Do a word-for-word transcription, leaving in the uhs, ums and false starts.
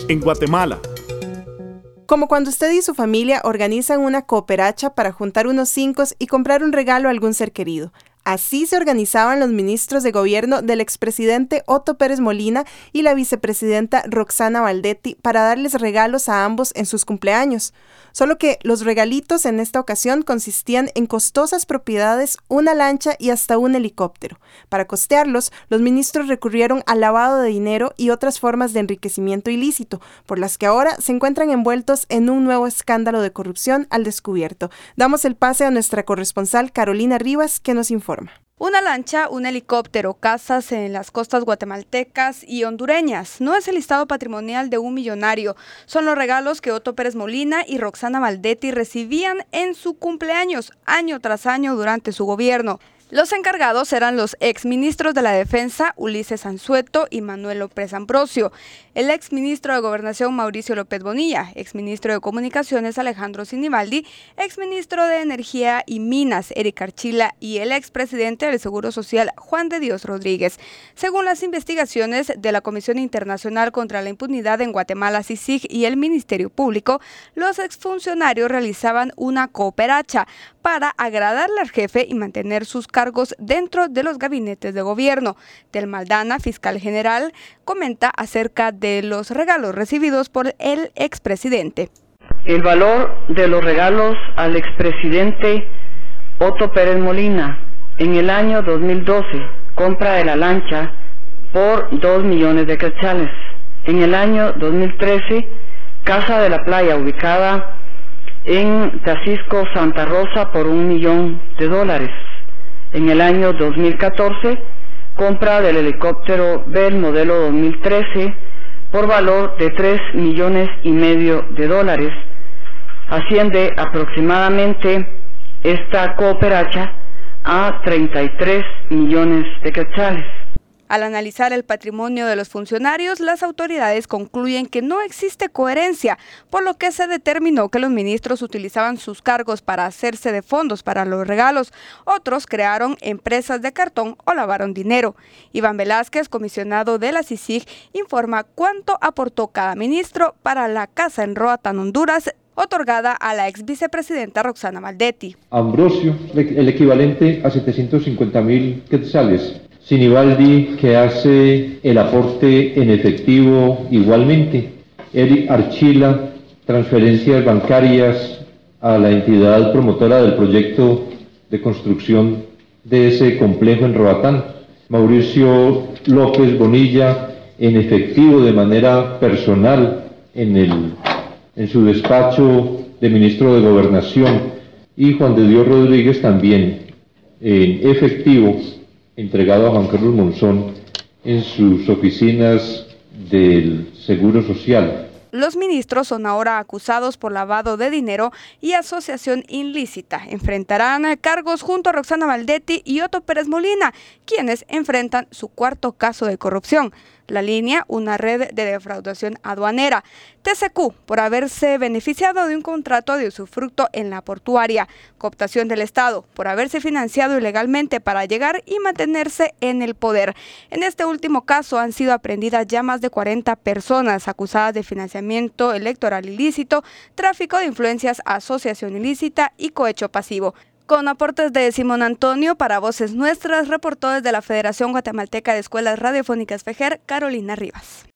en Guatemala. Como cuando usted y su familia organizan una cooperacha para juntar unos cinco y comprar un regalo a algún ser querido. Así se organizaban los ministros de gobierno del expresidente Otto Pérez Molina y la vicepresidenta Roxana Baldetti para darles regalos a ambos en sus cumpleaños. Solo que los regalitos en esta ocasión consistían en costosas propiedades, una lancha y hasta un helicóptero. Para costearlos, los ministros recurrieron al lavado de dinero y otras formas de enriquecimiento ilícito, por las que ahora se encuentran envueltos en un nuevo escándalo de corrupción al descubierto. Damos el pase a nuestra corresponsal Carolina Rivas, que nos informa. Una lancha, un helicóptero, casas en las costas guatemaltecas y hondureñas. No es el listado patrimonial de un millonario. Son los regalos que Otto Pérez Molina y Roxana Baldetti recibían en su cumpleaños, año tras año durante su gobierno. Los encargados eran los exministros de la Defensa, Ulises Anzueto y Manuel López Ambrosio, el exministro de Gobernación, Mauricio López Bonilla, exministro de Comunicaciones, Alejandro Sinibaldi, exministro de Energía y Minas, Eric Archila, y el expresidente del Seguro Social, Juan de Dios Rodríguez. Según las investigaciones de la Comisión Internacional contra la Impunidad en Guatemala, C I C I G, y el Ministerio Público, los exfuncionarios realizaban una cooperacha para agradarle al jefe y mantener sus cargos dentro de los gabinetes de gobierno. Del Maldana, fiscal general, comenta acerca de los regalos recibidos por el expresidente. El valor de los regalos al expresidente Otto Pérez Molina en el año dos mil doce, compra de la lancha por dos millones de quetzales. En el año dos mil trece, casa de la playa ubicada en Tacisco, Santa Rosa, por un millón de dólares. En el año dos mil catorce, compra del helicóptero Bell modelo dos mil trece por valor de tres millones y medio de dólares. Asciende aproximadamente esta cooperacha a treinta y tres millones de quetzales. Al analizar el patrimonio de los funcionarios, las autoridades concluyen que no existe coherencia, por lo que se determinó que los ministros utilizaban sus cargos para hacerse de fondos para los regalos. Otros crearon empresas de cartón o lavaron dinero. Iván Velázquez, comisionado de la C I C I G, informa cuánto aportó cada ministro para la casa en Roatán, Honduras, otorgada a la ex vicepresidenta Roxana Baldetti. Ambrosio, el equivalente a setecientos cincuenta mil quetzales. Sinibaldi, que hace el aporte en efectivo igualmente. Eric Archila, transferencias bancarias a la entidad promotora del proyecto de construcción de ese complejo en Roatán. Mauricio López Bonilla, en efectivo de manera personal en, el, en su despacho de ministro de Gobernación. Y Juan de Dios Rodríguez también en efectivo, entregado a Juan Carlos Monzón en sus oficinas del Seguro Social. Los ministros son ahora acusados por lavado de dinero y asociación ilícita. Enfrentarán cargos junto a Roxana Baldetti y Otto Pérez Molina, quienes enfrentan su cuarto caso de corrupción. La línea, una red de defraudación aduanera. T C Q, por haberse beneficiado de un contrato de usufructo en la portuaria. Cooptación del Estado, por haberse financiado ilegalmente para llegar y mantenerse en el poder. En este último caso han sido aprehendidas ya más de cuarenta personas acusadas de financiamiento electoral ilícito, tráfico de influencias, asociación ilícita y cohecho pasivo. Con aportes de Simón Antonio para Voces Nuestras, reportó desde la Federación Guatemalteca de Escuelas Radiofónicas FEGER, Carolina Rivas.